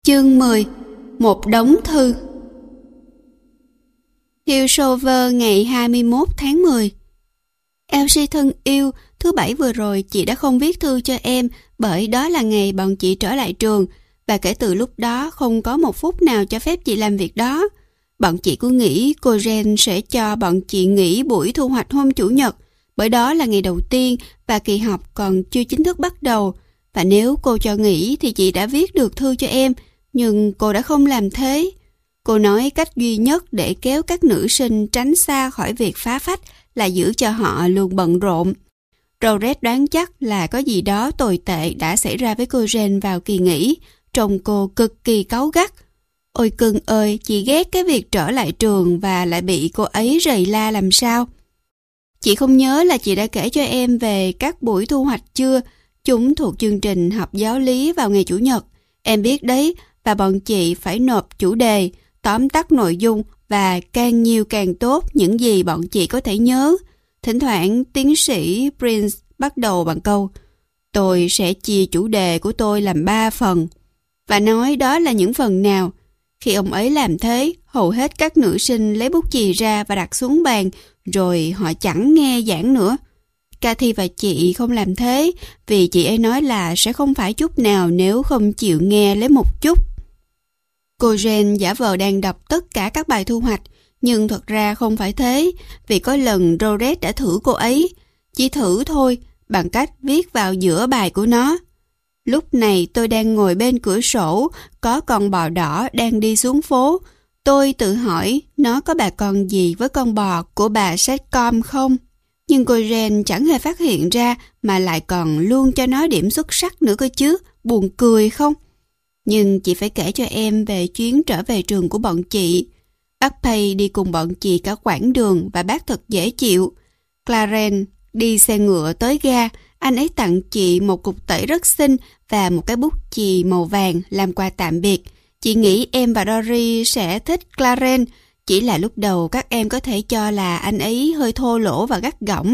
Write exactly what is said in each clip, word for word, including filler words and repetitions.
Chương mười. Một đống thư. Hillsover ngày hai mươi mốt tháng mười. Elsie thân yêu, thứ bảy vừa rồi chị đã không viết thư cho em bởi đó là ngày bọn chị trở lại trường, và kể từ lúc đó không có một phút nào cho phép chị làm việc đó. Bọn chị cứ nghĩ cô Jen sẽ cho bọn chị nghỉ buổi thu hoạch hôm Chủ nhật, bởi đó là ngày đầu tiên và kỳ học còn chưa chính thức bắt đầu. Và nếu cô cho nghỉ thì chị đã viết được thư cho em, nhưng cô đã không làm thế. Cô nói cách duy nhất để kéo các nữ sinh tránh xa khỏi việc phá phách là giữ cho họ luôn bận rộn. Rowret đoán chắc là có gì đó tồi tệ đã xảy ra với cô Jen vào kỳ nghỉ, trông cô cực kỳ cáu gắt. Ôi cưng ơi, chị ghét cái việc trở lại trường và lại bị cô ấy rầy la làm sao. Chị không nhớ là chị đã kể cho em về các buổi thu hoạch chưa? Chúng thuộc chương trình học giáo lý vào ngày Chủ nhật. Em biết đấy, và bọn chị phải nộp chủ đề, tóm tắt nội dung và càng nhiều càng tốt những gì bọn chị có thể nhớ. Thỉnh thoảng tiến sĩ Prince bắt đầu bằng câu "Tôi sẽ chia chủ đề của tôi làm ba phần" và nói đó là những phần nào. Khi ông ấy làm thế, hầu hết các nữ sinh lấy bút chì ra và đặt xuống bàn, rồi họ chẳng nghe giảng nữa. Cathy và chị không làm thế, vì chị ấy nói là sẽ không phải chút nào nếu không chịu nghe lấy một chút. Cô Jen giả vờ đang đọc tất cả các bài thu hoạch, nhưng thật ra không phải thế, vì có lần Rowret đã thử cô ấy. Chỉ thử thôi, bằng cách viết vào giữa bài của nó. Lúc này tôi đang ngồi bên cửa sổ, có con bò đỏ đang đi xuống phố. Tôi tự hỏi nó có bà con gì với con bò của bà Setcom không? Nhưng cô Jen chẳng hề phát hiện ra mà lại còn luôn cho nó điểm xuất sắc nữa cơ chứ, buồn cười không? Nhưng chị phải kể cho em về chuyến trở về trường của bọn chị. Bác Pay đi cùng bọn chị cả quãng đường và bác thật dễ chịu. Clarence đi xe ngựa tới ga, anh ấy tặng chị một cục tẩy rất xinh và một cái bút chì màu vàng làm quà tạm biệt. Chị nghĩ em và Dory sẽ thích Clarence, chỉ là lúc đầu các em có thể cho là anh ấy hơi thô lỗ và gắt gỏng.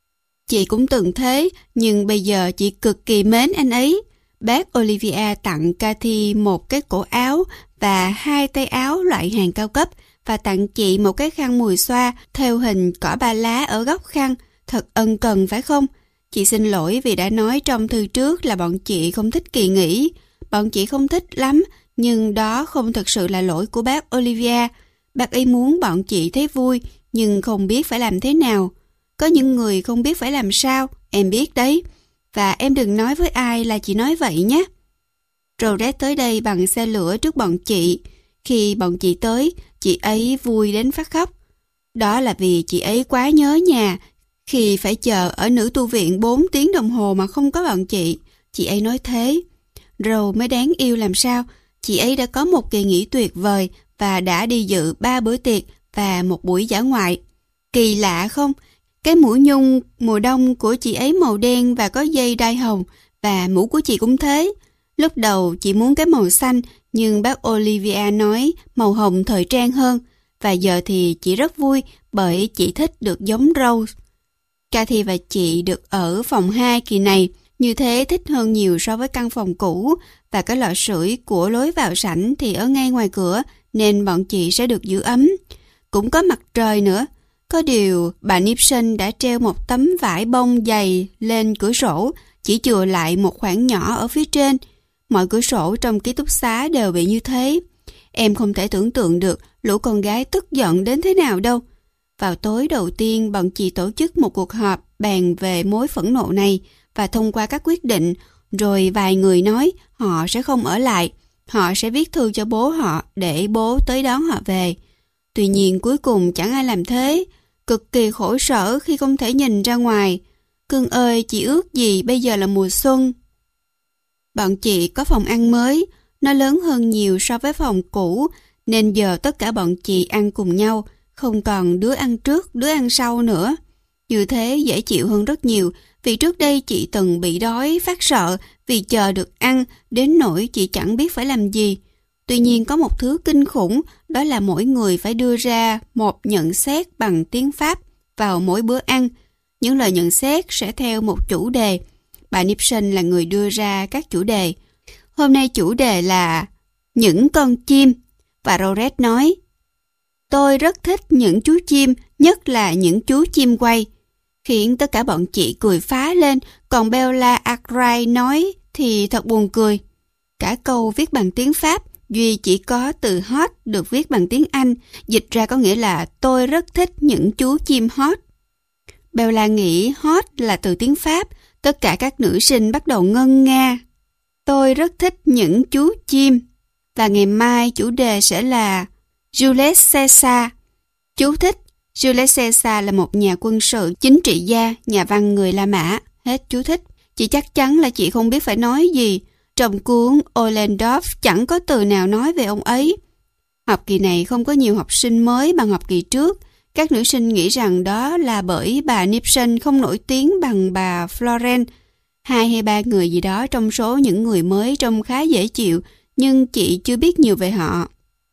Chị cũng từng thế, nhưng bây giờ chị cực kỳ mến anh ấy. Bác Olivia tặng Cathy một cái cổ áo và hai tay áo loại hàng cao cấp và tặng chị một cái khăn mùi xoa theo hình cỏ ba lá ở góc khăn. Thật ân cần phải không? Chị xin lỗi vì đã nói trong thư trước là bọn chị không thích kỳ nghỉ. Bọn chị không thích lắm, nhưng đó không thực sự là lỗi của bác Olivia. Bác ấy muốn bọn chị thấy vui, nhưng không biết phải làm thế nào. Có những người không biết phải làm sao, em biết đấy. Và em đừng nói với ai là chị nói vậy nhé. Rowret tới đây bằng xe lửa trước bọn chị. Khi bọn chị tới, chị ấy vui đến phát khóc. Đó là vì chị ấy quá nhớ nhà. Khi phải chờ ở nữ tu viện bốn tiếng đồng hồ mà không có bọn chị, chị ấy nói thế. Row mới đáng yêu làm sao. Chị ấy đã có một kỳ nghỉ tuyệt vời và đã đi dự ba bữa tiệc và một buổi dã ngoại. Kỳ lạ không? Cái mũ nhung mùa đông của chị ấy màu đen và có dây đai hồng, và mũ của chị cũng thế. Lúc đầu chị muốn cái màu xanh, nhưng bác Olivia nói màu hồng thời trang hơn, và giờ thì chị rất vui bởi chị thích được giống Rose. Cathy và chị được ở phòng hai kỳ này, như thế thích hơn nhiều so với căn phòng cũ, và cái lò sưởi của lối vào sảnh thì ở ngay ngoài cửa, nên bọn chị sẽ được giữ ấm. Cũng có mặt trời nữa. Có điều, bà Nipson đã treo một tấm vải bông dày lên cửa sổ, chỉ chừa lại một khoảng nhỏ ở phía trên. Mọi cửa sổ trong ký túc xá đều bị như thế. Em không thể tưởng tượng được lũ con gái tức giận đến thế nào đâu. Vào tối đầu tiên, bọn chị tổ chức một cuộc họp bàn về mối phẫn nộ này và thông qua các quyết định, rồi vài người nói họ sẽ không ở lại. Họ sẽ viết thư cho bố họ để bố tới đón họ về. Tuy nhiên cuối cùng chẳng ai làm thế. Cực kỳ khổ sở khi không thể nhìn ra ngoài. Cưng ơi, chị ước gì bây giờ là mùa xuân. Bọn chị có phòng ăn mới, nó lớn hơn nhiều so với phòng cũ, nên giờ tất cả bọn chị ăn cùng nhau, không còn đứa ăn trước, đứa ăn sau nữa. Như thế dễ chịu hơn rất nhiều, vì trước đây chị từng bị đói phát sợ vì chờ được ăn, đến nỗi chị chẳng biết phải làm gì. Tuy nhiên có một thứ kinh khủng, đó là mỗi người phải đưa ra một nhận xét bằng tiếng Pháp vào mỗi bữa ăn. Những lời nhận xét sẽ theo một chủ đề. Bà Nipson là người đưa ra các chủ đề. Hôm nay chủ đề là những con chim. Và Rowett nói, tôi rất thích những chú chim, nhất là những chú chim quay. Khiến tất cả bọn chị cười phá lên, còn Bella Arkwright nói thì thật buồn cười. Cả câu viết bằng tiếng Pháp, duy chỉ có từ hot được viết bằng tiếng Anh, dịch ra có nghĩa là tôi rất thích những chú chim hot. Bella nghĩ hot là từ tiếng Pháp, tất cả các nữ sinh bắt đầu ngân nga. Tôi rất thích những chú chim. Và ngày mai chủ đề sẽ là Jules Caesar. Chú thích, Jules Caesar là một nhà quân sự, chính trị gia, nhà văn người La Mã. Hết chú thích. Chị chắc chắn là chị không biết phải nói gì. Trong cuốn Ollendorff chẳng có từ nào nói về ông ấy. Học kỳ này không có nhiều học sinh mới bằng học kỳ trước. Các nữ sinh nghĩ rằng đó là bởi bà Nipson không nổi tiếng bằng bà Florence. Hai hay ba người gì đó trong số những người mới trông khá dễ chịu, nhưng chị chưa biết nhiều về họ.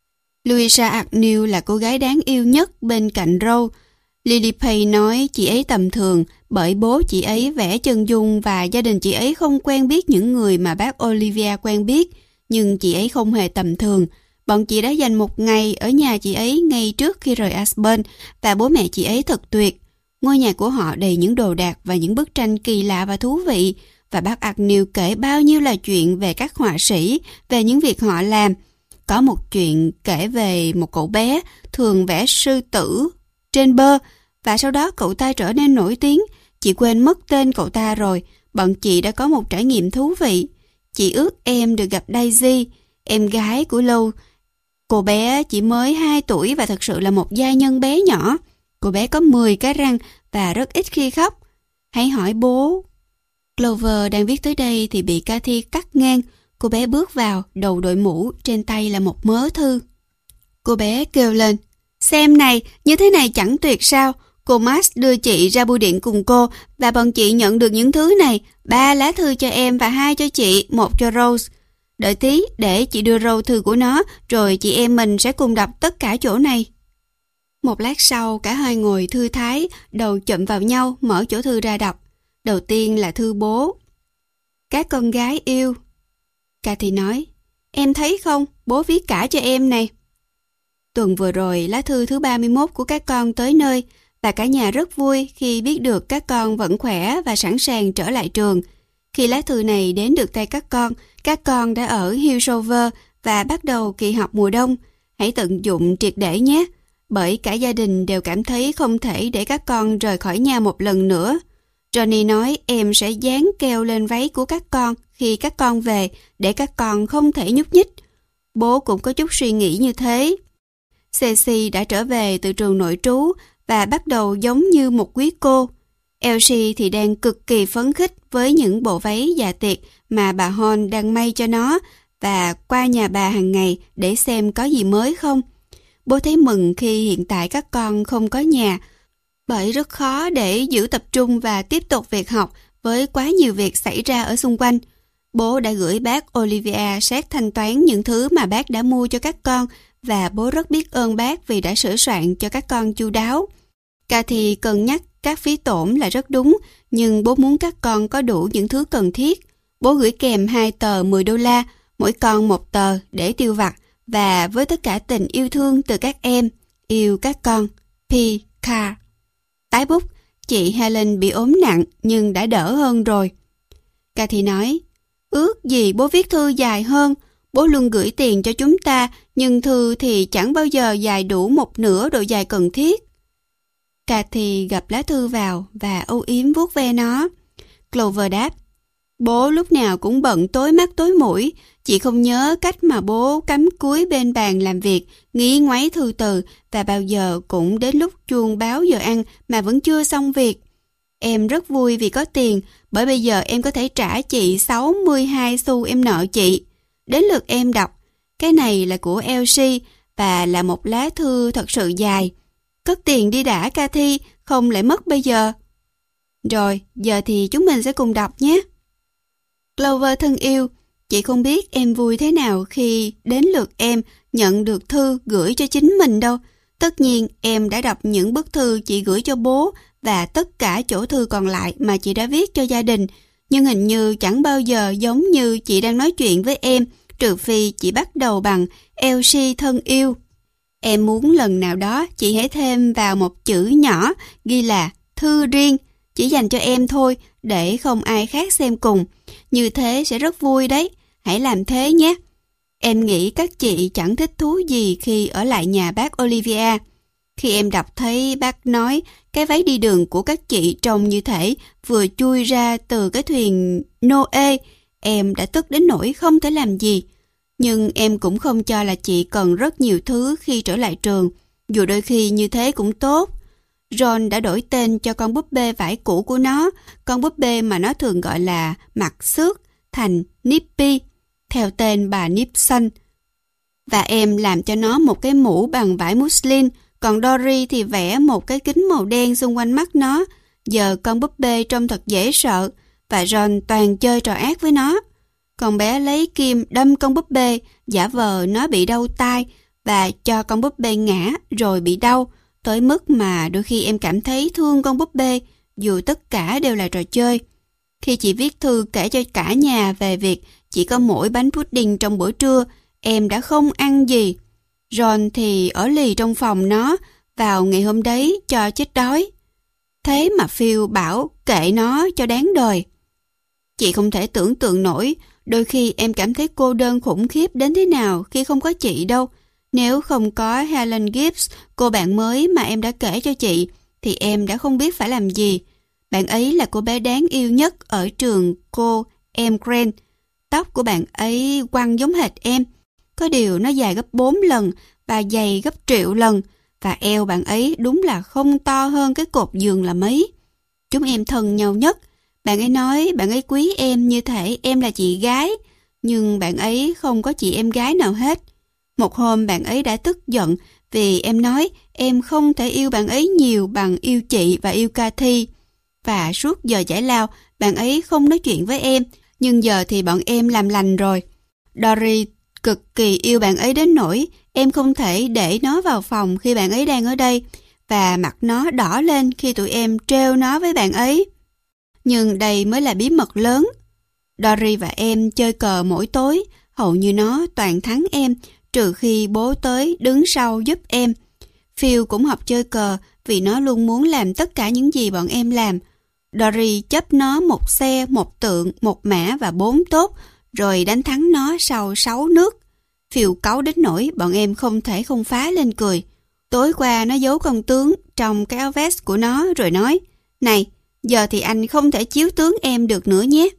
Louisa Agnew là cô gái đáng yêu nhất bên cạnh Rose. Lily Pay nói chị ấy tầm thường bởi bố chị ấy vẽ chân dung và gia đình chị ấy không quen biết những người mà bác Olivia quen biết, nhưng chị ấy không hề tầm thường. Bọn chị đã dành một ngày ở nhà chị ấy ngay trước khi rời Aspen và bố mẹ chị ấy thật tuyệt. Ngôi nhà của họ đầy những đồ đạc và những bức tranh kỳ lạ và thú vị, và bác Agnew kể bao nhiêu là chuyện về các họa sĩ, về những việc họ làm. Có một chuyện kể về một cậu bé thường vẽ sư tử trên bơ, và sau đó cậu ta trở nên nổi tiếng. Chị quên mất tên cậu ta rồi. Bọn chị đã có một trải nghiệm thú vị. Chị ước em được gặp Daisy, em gái của Lou. Cô bé chỉ mới hai tuổi và thật sự là một giai nhân bé nhỏ. Cô bé có mười cái răng và rất ít khi khóc. Hãy hỏi bố. Clover đang viết tới đây thì bị Cathy cắt ngang. Cô bé bước vào, đầu đội mũ, trên tay là một mớ thư. Cô bé kêu lên, xem này, như thế này chẳng tuyệt sao? Cô Max đưa chị ra bưu điện cùng cô và bọn chị nhận được những thứ này, ba lá thư cho em và hai cho chị, một cho Rose. Đợi tí để chị đưa Rose thư của nó, rồi chị em mình sẽ cùng đọc tất cả chỗ này. Một lát sau, cả hai ngồi thư thái, đầu chụm vào nhau, mở chỗ thư ra đọc. Đầu tiên là thư bố. Các con gái yêu. Cathy nói, em thấy không, bố viết cả cho em này. Tuần vừa rồi, lá thư thứ ba mươi mốt của các con tới nơi, và cả nhà rất vui khi biết được các con vẫn khỏe và sẵn sàng trở lại trường. Khi lá thư này đến được tay các con, các con đã ở Hillsover và bắt đầu kỳ học mùa đông. Hãy tận dụng triệt để nhé, bởi cả gia đình đều cảm thấy không thể để các con rời khỏi nhà một lần nữa. Johnny nói em sẽ dán keo lên váy của các con khi các con về để các con không thể nhúc nhích. Bố cũng có chút suy nghĩ như thế. Ceci đã trở về từ trường nội trú và bắt đầu giống như một quý cô. Elsie thì đang cực kỳ phấn khích với những bộ váy dạ tiệc mà bà Hon đang may cho nó và qua nhà bà hàng ngày để xem có gì mới không. Bố thấy mừng khi hiện tại các con không có nhà, bởi rất khó để giữ tập trung và tiếp tục việc học với quá nhiều việc xảy ra ở xung quanh. Bố đã gửi bác Olivia xét thanh toán những thứ mà bác đã mua cho các con và bố rất biết ơn bác vì đã sửa soạn cho các con chu đáo. Cathy cân nhắc các phí tổn là rất đúng, nhưng bố muốn các con có đủ những thứ cần thiết. Bố gửi kèm hai tờ mười đô la, mỗi con một tờ để tiêu vặt, và với tất cả tình yêu thương từ các em, yêu các con. P. Carr. Tái bút, chị Helen bị ốm nặng nhưng đã đỡ hơn rồi. Cathy nói, ước gì bố viết thư dài hơn, bố luôn gửi tiền cho chúng ta, nhưng thư thì chẳng bao giờ dài đủ một nửa độ dài cần thiết. Cathy gập lá thư vào và âu yếm vuốt ve nó. Clover đáp, bố lúc nào cũng bận tối mắt tối mũi, chị không nhớ cách mà bố cắm cúi bên bàn làm việc, nghĩ ngoáy thư từ, và bao giờ cũng đến lúc chuông báo giờ ăn mà vẫn chưa xong việc. Em rất vui vì có tiền, bởi bây giờ em có thể trả chị sáu mươi hai xu em nợ chị. Đến lượt em đọc, cái này là của Elsie và là một lá thư thật sự dài. Cất tiền đi đã Cathy, không lại mất bây giờ. Rồi, giờ thì chúng mình sẽ cùng đọc nhé. Clover thân yêu, chị không biết em vui thế nào khi đến lượt em nhận được thư gửi cho chính mình đâu. Tất nhiên em đã đọc những bức thư chị gửi cho bố và tất cả chỗ thư còn lại mà chị đã viết cho gia đình. Nhưng hình như chẳng bao giờ giống như chị đang nói chuyện với em trừ phi chị bắt đầu bằng Elsie thân yêu. Em muốn lần nào đó chị hãy thêm vào một chữ nhỏ ghi là thư riêng, chỉ dành cho em thôi, để không ai khác xem cùng. Như thế sẽ rất vui đấy, hãy làm thế nhé. Em nghĩ các chị chẳng thích thú gì khi ở lại nhà bác Olivia. Khi em đọc thấy bác nói cái váy đi đường của các chị trông như thể vừa chui ra từ cái thuyền Noe, em đã tức đến nỗi không thể làm gì. Nhưng em cũng không cho là chị cần rất nhiều thứ khi trở lại trường, dù đôi khi như thế cũng tốt. Ron đã đổi tên cho con búp bê vải cũ của nó, con búp bê mà nó thường gọi là mặt xước, thành Nippy, theo tên bà Nipson. Và em làm cho nó một cái mũ bằng vải muslin, còn Dory thì vẽ một cái kính màu đen xung quanh mắt nó. Giờ con búp bê trông thật dễ sợ, và Ron toàn chơi trò ác với nó. Con bé lấy kim đâm con búp bê, giả vờ nó bị đau tai, và cho con búp bê ngã rồi bị đau, tới mức mà đôi khi em cảm thấy thương con búp bê, dù tất cả đều là trò chơi. Khi chị viết thư kể cho cả nhà về việc chỉ có mỗi bánh pudding trong bữa trưa, em đã không ăn gì. Ron thì ở lì trong phòng nó vào ngày hôm đấy cho chết đói. Thế mà Phil bảo kệ nó cho đáng đời. Chị không thể tưởng tượng nổi, đôi khi em cảm thấy cô đơn khủng khiếp đến thế nào khi không có chị đâu. Nếu không có Helen Gibbs, cô bạn mới mà em đã kể cho chị, thì em đã không biết phải làm gì. Bạn ấy là cô bé đáng yêu nhất ở trường cô em Grant. Tóc của bạn ấy quăn giống hệt em. Có điều nó dài gấp bốn lần và dày gấp triệu lần. Và eo bạn ấy đúng là không to hơn cái cột giường là mấy. Chúng em thân nhau nhất. Bạn ấy nói bạn ấy quý em như thể em là chị gái. Nhưng bạn ấy không có chị em gái nào hết. Một hôm bạn ấy đã tức giận vì em nói em không thể yêu bạn ấy nhiều bằng yêu chị và yêu Cathy. Và suốt giờ giải lao, bạn ấy không nói chuyện với em. Nhưng giờ thì bọn em làm lành rồi. Dory cực kỳ yêu bạn ấy đến nỗi em không thể để nó vào phòng khi bạn ấy đang ở đây, và mặt nó đỏ lên khi tụi em trêu nó với bạn ấy. Nhưng đây mới là bí mật lớn. Dory và em chơi cờ mỗi tối, hầu như nó toàn thắng em, trừ khi bố tới đứng sau giúp em. Phil cũng học chơi cờ vì nó luôn muốn làm tất cả những gì bọn em làm. Dory chấp nó một xe, một tượng, một mã và bốn tốt, rồi đánh thắng nó sau sáu nước. Phil cáu đến nỗi bọn em không thể không phá lên cười. Tối qua nó giấu con tướng trong cái áo vest của nó rồi nói, này, giờ thì anh không thể chiếu tướng em được nữa nhé.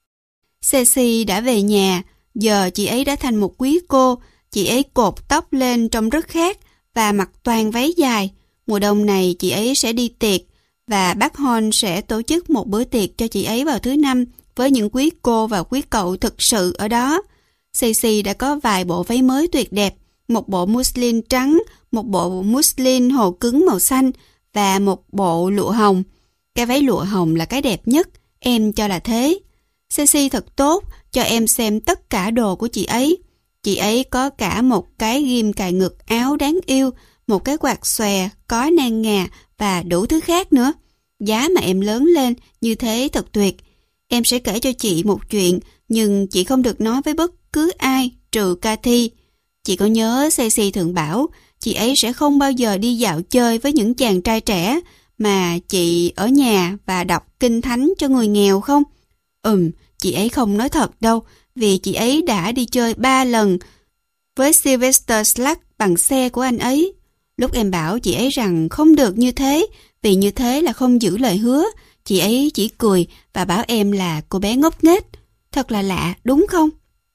Ceci đã về nhà, giờ chị ấy đã thành một quý cô. Chị ấy cột tóc lên trông rất khác và mặc toàn váy dài. Mùa đông này chị ấy sẽ đi tiệc, và bác Horn sẽ tổ chức một bữa tiệc cho chị ấy vào thứ năm với những quý cô và quý cậu thực sự ở đó. Ceci đã có vài bộ váy mới tuyệt đẹp, một bộ muslin trắng, một bộ muslin hồ cứng màu xanh và một bộ lụa hồng. Cái váy lụa hồng là cái đẹp nhất, em cho là thế. Ceci thật tốt, cho em xem tất cả đồ của chị ấy. Chị ấy có cả một cái ghim cài ngực áo đáng yêu, một cái quạt xòe, có nang ngà và đủ thứ khác nữa. Giá mà em lớn lên như thế thật tuyệt. Em sẽ kể cho chị một chuyện, nhưng chị không được nói với bất cứ ai trừ Cathy. Chị có nhớ Ceci thường bảo chị ấy sẽ không bao giờ đi dạo chơi với những chàng trai trẻ, mà chị ở nhà và đọc kinh thánh cho người nghèo không? Ừm, chị ấy không nói thật đâu, vì chị ấy đã đi chơi ba lần với Sylvester Slugg bằng xe của anh ấy. Lúc em bảo chị ấy rằng không được như thế, vì như thế là không giữ lời hứa, chị ấy chỉ cười và bảo em là cô bé ngốc nghếch. Thật là lạ, đúng không?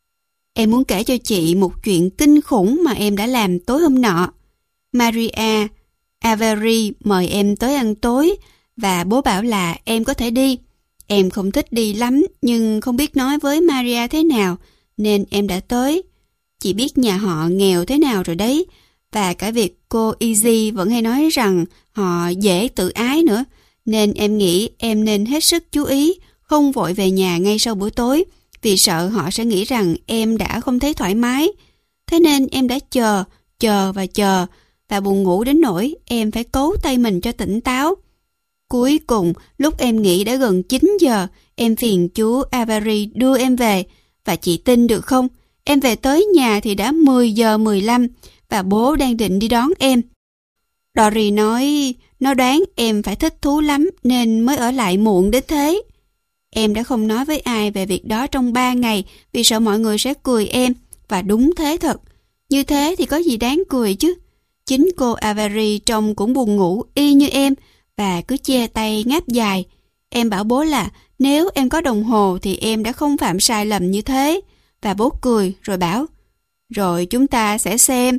Em muốn kể cho chị một chuyện kinh khủng mà em đã làm tối hôm nọ. Maria Avery mời em tới ăn tối, và bố bảo là em có thể đi. Em không thích đi lắm, nhưng không biết nói với Maria thế nào, nên em đã tới. Chị biết nhà họ nghèo thế nào rồi đấy, và cả việc cô Easy vẫn hay nói rằng họ dễ tự ái nữa, nên em nghĩ em nên hết sức chú ý, không vội về nhà ngay sau bữa tối, vì sợ họ sẽ nghĩ rằng em đã không thấy thoải mái. Thế nên em đã chờ, chờ và chờ, và buồn ngủ đến nỗi em phải cấu tay mình cho tỉnh táo. Cuối cùng, lúc em nghĩ đã gần chín giờ, em phiền chú Avery đưa em về, và chị tin được không? Em về tới nhà thì đã mười giờ mười lăm và bố đang định đi đón em. Dory nói nó đoán em phải thích thú lắm nên mới ở lại muộn đến thế. Em đã không nói với ai về việc đó trong ba ngày vì sợ mọi người sẽ cười em, và đúng thế thật. Như thế thì có gì đáng cười chứ. Chính cô Avery trông cũng buồn ngủ y như em và cứ che tay ngáp dài. Em bảo bố là nếu em có đồng hồ thì em đã không phạm sai lầm như thế. Và bố cười rồi bảo, rồi chúng ta sẽ xem.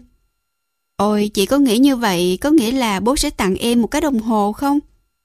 Ôi, chị có nghĩ như vậy có nghĩa là bố sẽ tặng em một cái đồng hồ không?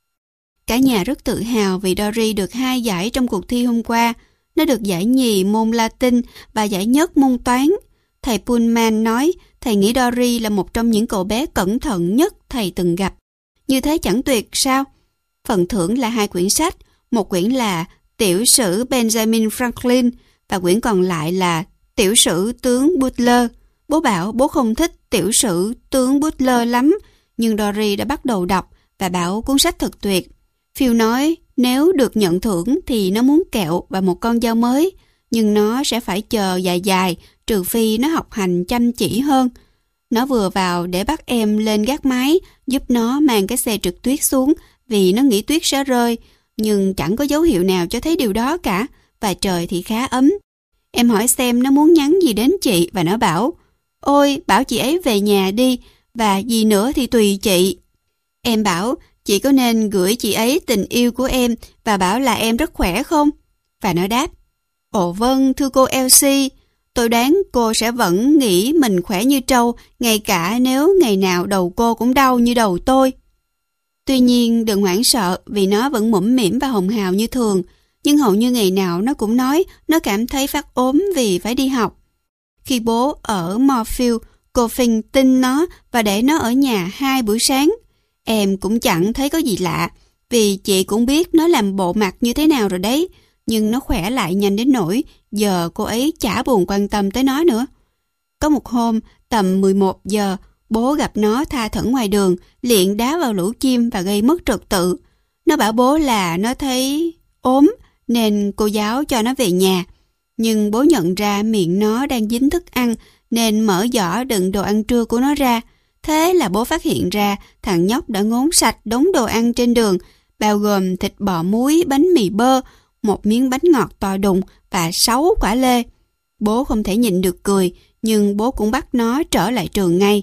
Cả nhà rất tự hào vì Dory được hai giải trong cuộc thi hôm qua. Nó được giải nhì môn Latin và giải nhất môn toán. Thầy Pullman nói thầy nghĩ Dory là một trong những cậu bé cẩn thận nhất thầy từng gặp. Như thế chẳng tuyệt sao? Phần thưởng là hai quyển sách, một quyển là Tiểu sử Benjamin Franklin và quyển còn lại là Tiểu sử tướng Butler. Bố bảo bố không thích Tiểu sử tướng Butler lắm, nhưng Dory đã bắt đầu đọc và bảo cuốn sách thật tuyệt. Phil nói nếu được nhận thưởng thì nó muốn kẹo và một con dao mới, nhưng nó sẽ phải chờ dài dài trừ phi nó học hành chăm chỉ hơn. Nó vừa vào để bắt em lên gác mái giúp nó mang cái xe trượt tuyết xuống vì nó nghĩ tuyết sẽ rơi, nhưng chẳng có dấu hiệu nào cho thấy điều đó cả và trời thì khá ấm. Em hỏi xem nó muốn nhắn gì đến chị và nó bảo ôi bảo chị ấy về nhà đi và gì nữa thì tùy chị. Em bảo chị có nên gửi chị ấy tình yêu của em và bảo là em rất khỏe không? Và nó đáp ồ vâng thưa cô Elsie, tôi đoán cô sẽ vẫn nghĩ mình khỏe như trâu ngay cả nếu ngày nào đầu cô cũng đau như đầu tôi. Tuy nhiên đừng hoảng sợ vì nó vẫn mũm mĩm và hồng hào như thường, nhưng hầu như ngày nào nó cũng nói nó cảm thấy phát ốm vì phải đi học. Khi bố ở Moorfield, cô phình tin nó và để nó ở nhà hai buổi sáng. Em cũng chẳng thấy có gì lạ, vì chị cũng biết nó làm bộ mặt như thế nào rồi đấy, nhưng nó khỏe lại nhanh đến nỗi giờ cô ấy chả buồn quan tâm tới nó nữa. Có một hôm, tầm mười một giờ, bố gặp nó tha thẩn ngoài đường, liền đá vào lũ chim và gây mất trật tự. Nó bảo bố là nó thấy ốm, nên cô giáo cho nó về nhà. Nhưng bố nhận ra miệng nó đang dính thức ăn, nên mở giỏ đựng đồ ăn trưa của nó ra. Thế là bố phát hiện ra thằng nhóc đã ngốn sạch đống đồ ăn trên đường, bao gồm thịt bò muối, bánh mì bơ, một miếng bánh ngọt to đùng và sáu quả lê. Bố không thể nhịn được cười, nhưng bố cũng bắt nó trở lại trường ngay.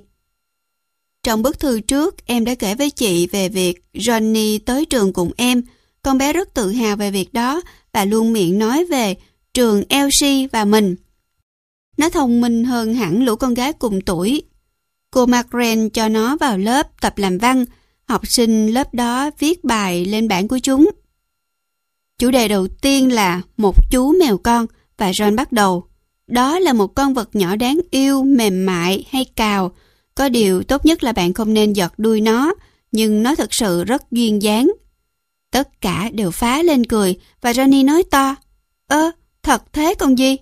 Trong bức thư trước, em đã kể với chị về việc Johnny tới trường cùng em. Con bé rất tự hào về việc đó và luôn miệng nói về trường Elsie và mình. Nó thông minh hơn hẳn lũ con gái cùng tuổi. Cô Margaret cho nó vào lớp tập làm văn. Học sinh lớp đó viết bài lên bảng của chúng. Chủ đề đầu tiên là một chú mèo con và John bắt đầu. Đó là một con vật nhỏ đáng yêu, mềm mại hay cào. Có điều tốt nhất là bạn không nên giật đuôi nó, nhưng nó thực sự rất duyên dáng. Tất cả đều phá lên cười và Johnny nói to, ơ, thật thế con gì?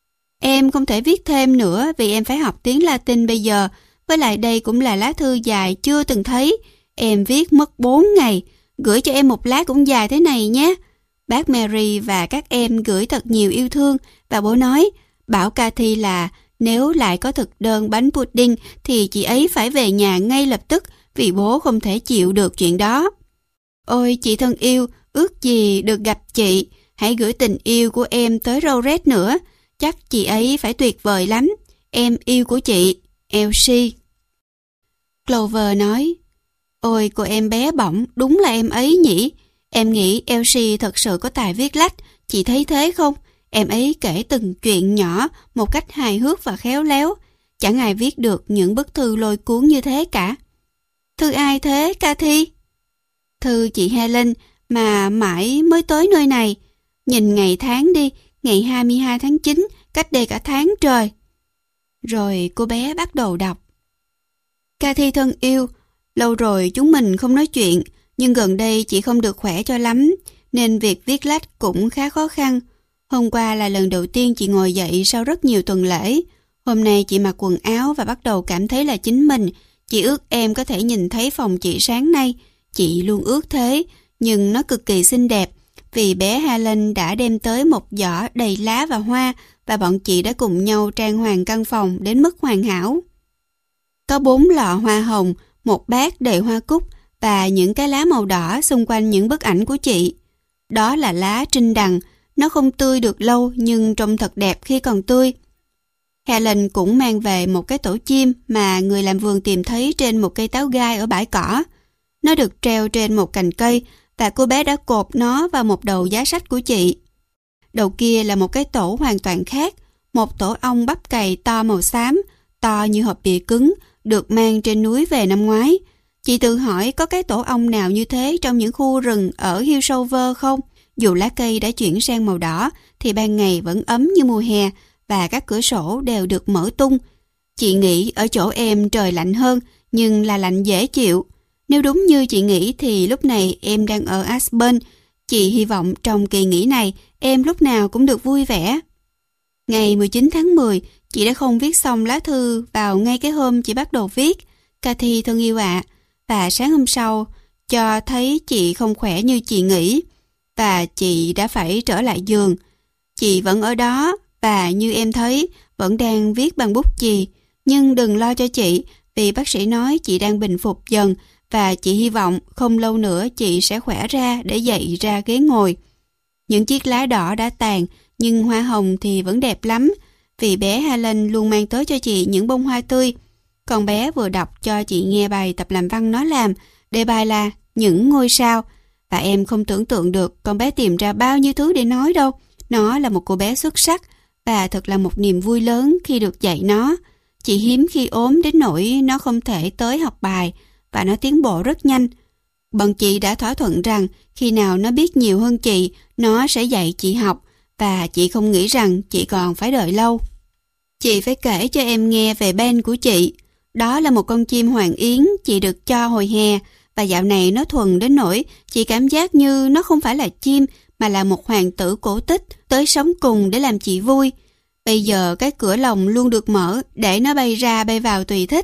Em không thể viết thêm nữa vì em phải học tiếng Latin bây giờ, với lại đây cũng là lá thư dài chưa từng thấy. Em viết mất bốn ngày, gửi cho em một lá cũng dài thế này nhé. Bác Mary và các em gửi thật nhiều yêu thương và bố nói, bảo Cathy là nếu lại có thực đơn bánh pudding thì chị ấy phải về nhà ngay lập tức vì bố không thể chịu được chuyện đó. Ôi chị thân yêu, ước gì được gặp chị, hãy gửi tình yêu của em tới Rowret nữa, chắc chị ấy phải tuyệt vời lắm. Em yêu của chị, Elsie. Clover nói, ôi cô em bé bỏng, đúng là em ấy nhỉ. Em nghĩ Elsie thật sự có tài viết lách, chị thấy thế không? Em ấy kể từng chuyện nhỏ một cách hài hước và khéo léo. Chẳng ai viết được những bức thư lôi cuốn như thế cả. Thư ai thế, Cathy? Thư chị Helen mà mãi mới tới nơi này. Nhìn ngày tháng đi, ngày hai mươi hai tháng chín, cách đây cả tháng trời. Rồi cô bé bắt đầu đọc. Cathy thân yêu, lâu rồi chúng mình không nói chuyện, nhưng gần đây chị không được khỏe cho lắm, nên việc viết lách cũng khá khó khăn. Hôm qua là lần đầu tiên chị ngồi dậy sau rất nhiều tuần lễ. Hôm nay chị mặc quần áo và bắt đầu cảm thấy là chính mình. Chị ước em có thể nhìn thấy phòng chị sáng nay. Chị luôn ước thế, nhưng nó cực kỳ xinh đẹp vì bé Helen đã đem tới một giỏ đầy lá và hoa và bọn chị đã cùng nhau trang hoàng căn phòng đến mức hoàn hảo. Có bốn lọ hoa hồng, một bát đầy hoa cúc và những cái lá màu đỏ xung quanh những bức ảnh của chị. Đó là lá trinh đằng, nó không tươi được lâu nhưng trông thật đẹp khi còn tươi. Helen cũng mang về một cái tổ chim mà người làm vườn tìm thấy trên một cây táo gai ở bãi cỏ. Nó được treo trên một cành cây và cô bé đã cột nó vào một đầu giá sách của chị. Đầu kia là một cái tổ hoàn toàn khác, một tổ ong bắp cày to màu xám, to như hộp bìa cứng, được mang trên núi về năm ngoái. Chị tự hỏi có cái tổ ong nào như thế trong những khu rừng ở Hillsover không? Dù lá cây đã chuyển sang màu đỏ thì ban ngày vẫn ấm như mùa hè và các cửa sổ đều được mở tung. Chị nghĩ ở chỗ em trời lạnh hơn nhưng là lạnh dễ chịu. Nếu đúng như chị nghĩ thì lúc này em đang ở Aspen. Chị hy vọng trong kỳ nghỉ này em lúc nào cũng được vui vẻ. Ngày mười chín tháng mười, chị đã không viết xong lá thư vào ngay cái hôm chị bắt đầu viết. Cathy thân yêu ạ, à, và sáng hôm sau cho thấy chị không khỏe như chị nghĩ và chị đã phải trở lại giường. Chị vẫn ở đó và như em thấy vẫn đang viết bằng bút chì, nhưng đừng lo cho chị vì bác sĩ nói chị đang bình phục dần và chị hy vọng không lâu nữa chị sẽ khỏe ra để dậy ra ghế ngồi. Những chiếc lá đỏ đã tàn nhưng hoa hồng thì vẫn đẹp lắm vì bé Helen luôn mang tới cho chị những bông hoa tươi. Con bé vừa đọc cho chị nghe bài tập làm văn nó làm, đề bài là Những ngôi sao. Và em không tưởng tượng được con bé tìm ra bao nhiêu thứ để nói đâu. Nó là một cô bé xuất sắc và thật là một niềm vui lớn khi được dạy nó. Chị hiếm khi ốm đến nỗi nó không thể tới học bài và nó tiến bộ rất nhanh. Bọn chị đã thỏa thuận rằng khi nào nó biết nhiều hơn chị, nó sẽ dạy chị học và chị không nghĩ rằng chị còn phải đợi lâu. Chị phải kể cho em nghe về Ben của chị. Đó là một con chim hoàng yến chị được cho hồi hè và dạo này nó thuần đến nỗi chị cảm giác như nó không phải là chim mà là một hoàng tử cổ tích tới sống cùng để làm chị vui. Bây giờ cái cửa lồng luôn được mở để nó bay ra bay vào tùy thích.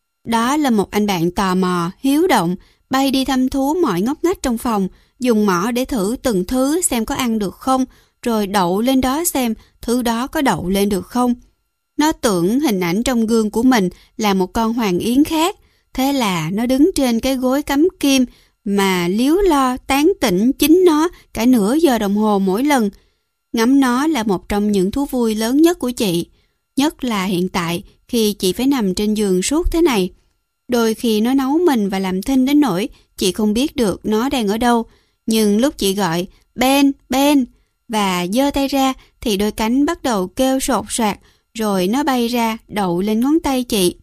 Đó là một anh bạn tò mò, hiếu động, bay đi thăm thú mọi ngóc ngách trong phòng, dùng mỏ để thử từng thứ xem có ăn được không, rồi đậu lên đó xem thứ đó có đậu lên được không. Nó tưởng hình ảnh trong gương của mình là một con hoàng yến khác, thế là nó đứng trên cái gối cắm kim mà líu lo tán tỉnh chính nó cả nửa giờ đồng hồ mỗi lần. Ngắm nó là một trong những thú vui lớn nhất của chị, nhất là hiện tại khi chị phải nằm trên giường suốt thế này. Đôi khi nó nấu mình và làm thinh đến nỗi chị không biết được nó đang ở đâu, nhưng lúc chị gọi Ben, Ben và giơ tay ra thì đôi cánh bắt đầu kêu sột soạt, rồi nó bay ra đậu lên ngón tay chị.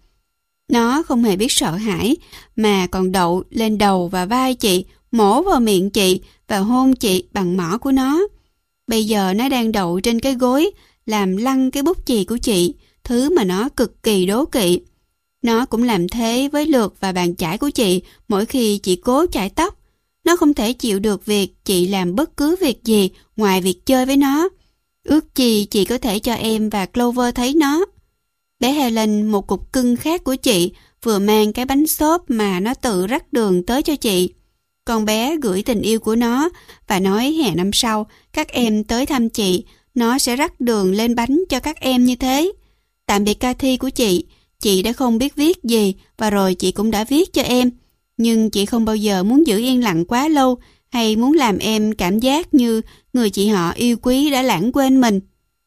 Nó không hề biết sợ hãi mà còn đậu lên đầu và vai chị, mổ vào miệng chị và hôn chị bằng mỏ của nó. Bây giờ nó đang đậu trên cái gối làm lăn cái bút chì của chị, thứ mà nó cực kỳ đố kỵ. Nó cũng làm thế với lược và bàn chải của chị mỗi khi chị cố chải tóc. Nó không thể chịu được việc chị làm bất cứ việc gì ngoài việc chơi với nó. Ước gì chị có thể cho em và Clover thấy nó. Bé Helen, một cục cưng khác của chị, vừa mang cái bánh xốp mà nó tự rắc đường tới cho chị. Con bé gửi tình yêu của nó và nói hè năm sau các em tới thăm chị, nó sẽ rắc đường lên bánh cho các em như thế. Tạm biệt Cathy của chị, chị đã không biết viết gì và rồi chị cũng đã viết cho em. Nhưng chị không bao giờ muốn giữ yên lặng quá lâu hay muốn làm em cảm giác như người chị họ yêu quý đã lãng quên mình.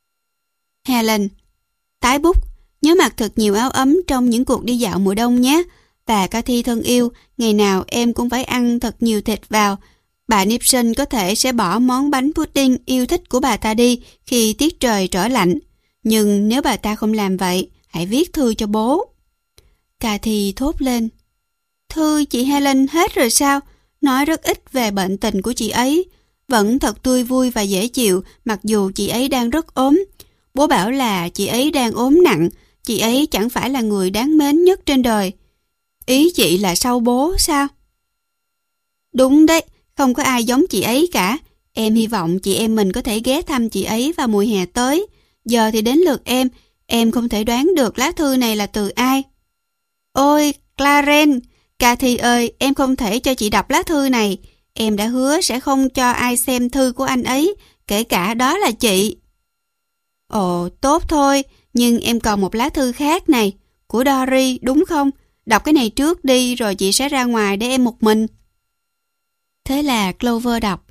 Helen. Tái bút, nhớ mặc thật nhiều áo ấm trong những cuộc đi dạo mùa đông nhé. Và Cathy thân yêu, ngày nào em cũng phải ăn thật nhiều thịt vào. Bà Nixon có thể sẽ bỏ món bánh pudding yêu thích của bà ta đi khi tiết trời trở lạnh. Nhưng nếu bà ta không làm vậy, hãy viết thư cho bố. Cathy thốt lên. Thư chị Helen hết rồi sao? Nói rất ít về bệnh tình của chị ấy. Vẫn thật tươi vui và dễ chịu mặc dù chị ấy đang rất ốm. Bố bảo là chị ấy đang ốm nặng. Chị ấy chẳng phải là người đáng mến nhất trên đời. Ý chị là sau bố sao? Đúng đấy, không có ai giống chị ấy cả. Em hy vọng chị em mình có thể ghé thăm chị ấy vào mùa hè tới. Giờ thì đến lượt em. Em không thể đoán được lá thư này là từ ai. Ôi, Clarence, Cathy ơi, em không thể cho chị đọc lá thư này. Em đã hứa sẽ không cho ai xem thư của anh ấy, kể cả đó là chị. Ồ, tốt thôi, nhưng em còn một lá thư khác này, của Dory, đúng không? Đọc cái này trước đi, rồi chị sẽ ra ngoài để em một mình. Thế là Clover đọc.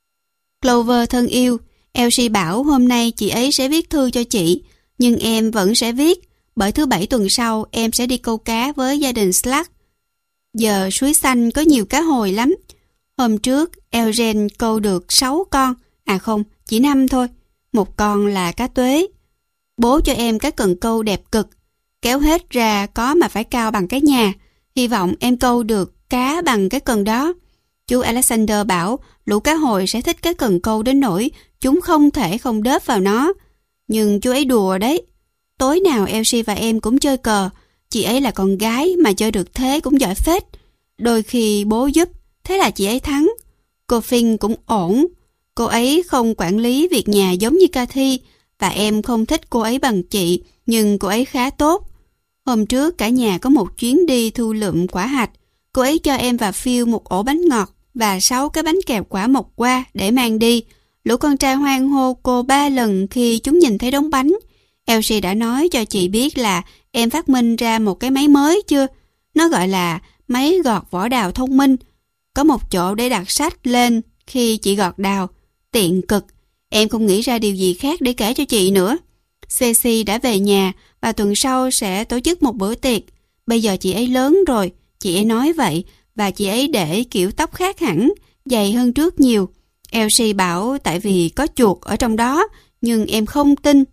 Clover thân yêu, Elsie bảo hôm nay chị ấy sẽ viết thư cho chị, nhưng em vẫn sẽ viết, bởi thứ bảy tuần sau em sẽ đi câu cá với gia đình Slack. Giờ suối xanh có nhiều cá hồi lắm. Hôm trước, Elgen câu được sáu con, à không, chỉ năm thôi. Một con là cá tuế. Bố cho em cái cần câu đẹp cực, kéo hết ra có mà phải cao bằng cái nhà. Hy vọng em câu được cá bằng cái cần đó. Chú Alexander bảo lũ cá hồi sẽ thích cái cần câu đến nỗi chúng không thể không đớp vào nó. Nhưng chú ấy đùa đấy. Tối nào Elsie và em cũng chơi cờ. Chị ấy là con gái mà chơi được thế cũng giỏi phết. Đôi khi bố giúp, thế là chị ấy thắng. Cô Finn cũng ổn. Cô ấy không quản lý việc nhà giống như Cathy, và em không thích cô ấy bằng chị, nhưng cô ấy khá tốt. Hôm trước cả nhà có một chuyến đi thu lượm quả hạch. Cô ấy cho em và Phil một ổ bánh ngọt và sáu cái bánh kẹp quả mộc qua để mang đi. Lũ con trai hoan hô cô ba lần khi chúng nhìn thấy đống bánh. Elsie đã nói cho chị biết là em phát minh ra một cái máy mới chưa? Nó gọi là máy gọt vỏ đào thông minh. Có một chỗ để đặt sách lên khi chị gọt đào. Tiện cực. Em không nghĩ ra điều gì khác để kể cho chị nữa. Ceci đã về nhà và tuần sau sẽ tổ chức một bữa tiệc. Bây giờ chị ấy lớn rồi, chị ấy nói vậy, và chị ấy để kiểu tóc khác hẳn, dày hơn trước nhiều. Elsie bảo tại vì có chuột ở trong đó, nhưng em không tin.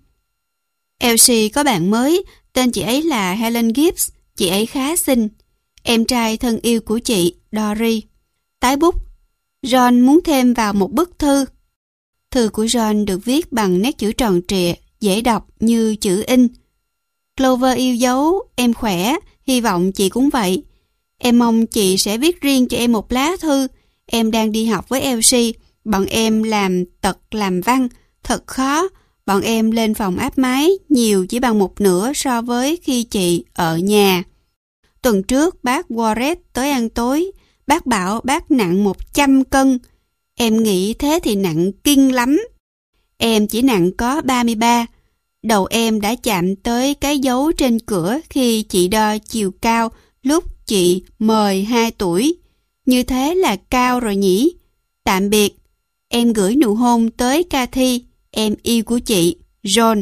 Elsie có bạn mới, tên chị ấy là Helen Gibbs, chị ấy khá xinh. Em trai thân yêu của chị, Dory. Tái bút. John muốn thêm vào một bức thư. Thư của John được viết bằng nét chữ tròn trịa, dễ đọc như chữ in. Clover yêu dấu, em khỏe, hy vọng chị cũng vậy. Em mong chị sẽ viết riêng cho em một lá thư. Em đang đi học với Elsie, bọn em làm tật làm văn, thật khó. Bọn em lên phòng áp máy nhiều chỉ bằng một nửa so với khi chị ở nhà. Tuần trước bác Warren tới ăn tối, bác bảo bác nặng một trăm cân. Em nghĩ thế thì nặng kinh lắm. Em chỉ nặng có ba mươi ba. Đầu em đã chạm tới cái dấu trên cửa khi chị đo chiều cao lúc chị mười hai tuổi. Như thế là cao rồi nhỉ? Tạm biệt. Em gửi nụ hôn tới Cathy, em yêu của chị, John.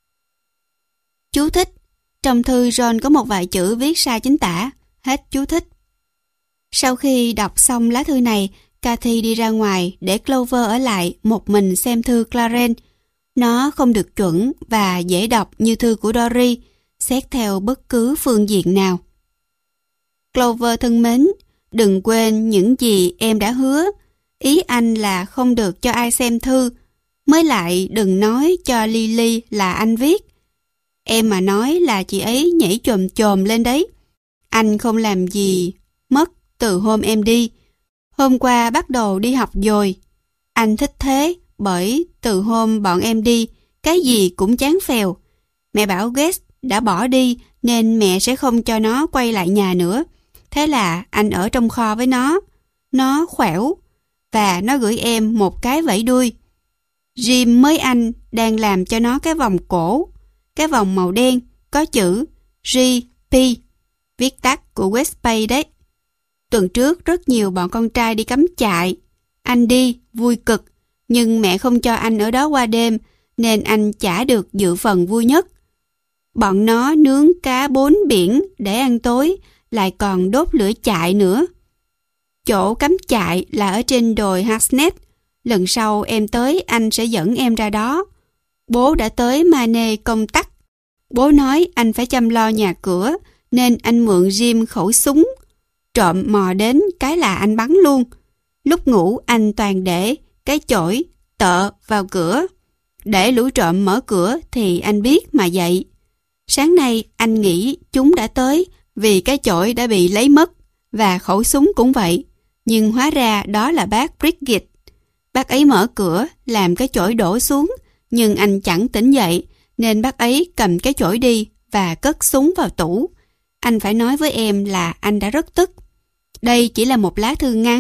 Chú thích. Trong thư John có một vài chữ viết sai chính tả. Hết chú thích. Sau khi đọc xong lá thư này, Cathy đi ra ngoài để Clover ở lại một mình xem thư Clarence. Nó không được chuẩn và dễ đọc như thư của Dory, xét theo bất cứ phương diện nào. Clover thân mến, đừng quên những gì em đã hứa. Ý anh là không được cho ai xem thư. Mới lại đừng nói cho Lily là anh viết. Em mà nói là chị ấy nhảy chồm chồm lên đấy. Anh không làm gì mất từ hôm em đi. Hôm qua bắt đầu đi học rồi. Anh thích thế bởi từ hôm bọn em đi, cái gì cũng chán phèo. Mẹ bảo Gus đã bỏ đi nên mẹ sẽ không cho nó quay lại nhà nữa. Thế là anh ở trong kho với nó. Nó khỏe và nó gửi em một cái vẫy đuôi. Jim mới anh đang làm cho nó cái vòng cổ. Cái vòng màu đen có chữ giê pê, viết tắt của Westpay đấy. Tuần trước rất nhiều bọn con trai đi cắm trại. Anh đi, vui cực, nhưng mẹ không cho anh ở đó qua đêm, nên anh chả được dự phần vui nhất. Bọn nó nướng cá bốn biển để ăn tối, lại còn đốt lửa trại nữa. Chỗ cắm trại là ở trên đồi Harsnet. Lần sau em tới anh sẽ dẫn em ra đó. Bố đã tới Mane công tắc. Bố nói anh phải chăm lo nhà cửa, nên anh mượn Jim khẩu súng. Trộm mò đến cái là anh bắn luôn. Lúc ngủ anh toàn để cái chổi tợ vào cửa. Để lũ trộm mở cửa thì anh biết mà dậy. Sáng nay anh nghĩ chúng đã tới vì cái chổi đã bị lấy mất và khẩu súng cũng vậy. Nhưng hóa ra đó là bác Bridget. Bác ấy mở cửa làm cái chổi đổ xuống, nhưng anh chẳng tỉnh dậy nên bác ấy cầm cái chổi đi và cất súng vào tủ. Anh phải nói với em là anh đã rất tức. Đây chỉ là một lá thư ngắn,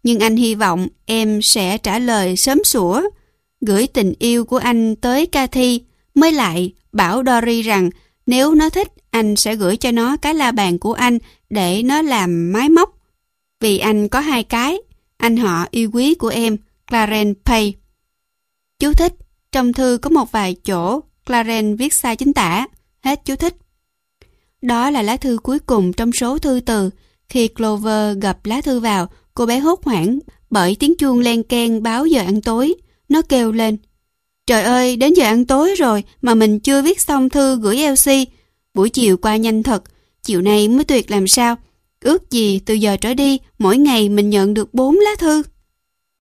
Nhưng anh hy vọng em sẽ trả lời sớm sủa. Gửi tình yêu của anh tới Cathy. Mới lại, bảo Dory rằng nếu nó thích, anh sẽ gửi cho nó cái la bàn của anh để nó làm máy móc. Vì anh có hai cái. Anh họ yêu quý của em, Clarence Pay. Chú thích. Trong thư có một vài chỗ Clarence viết sai chính tả. Hết chú thích. Đó là lá thư cuối cùng trong số thư từ. Khi Clover gập lá thư vào, cô bé hốt hoảng bởi tiếng chuông len keng báo giờ ăn tối. Nó kêu lên: Trời ơi, đến giờ ăn tối rồi mà mình chưa viết xong thư gửi Elsie. Buổi chiều qua nhanh thật, chiều nay mới tuyệt làm sao. Ước gì từ giờ trở đi, mỗi ngày mình nhận được bốn lá thư.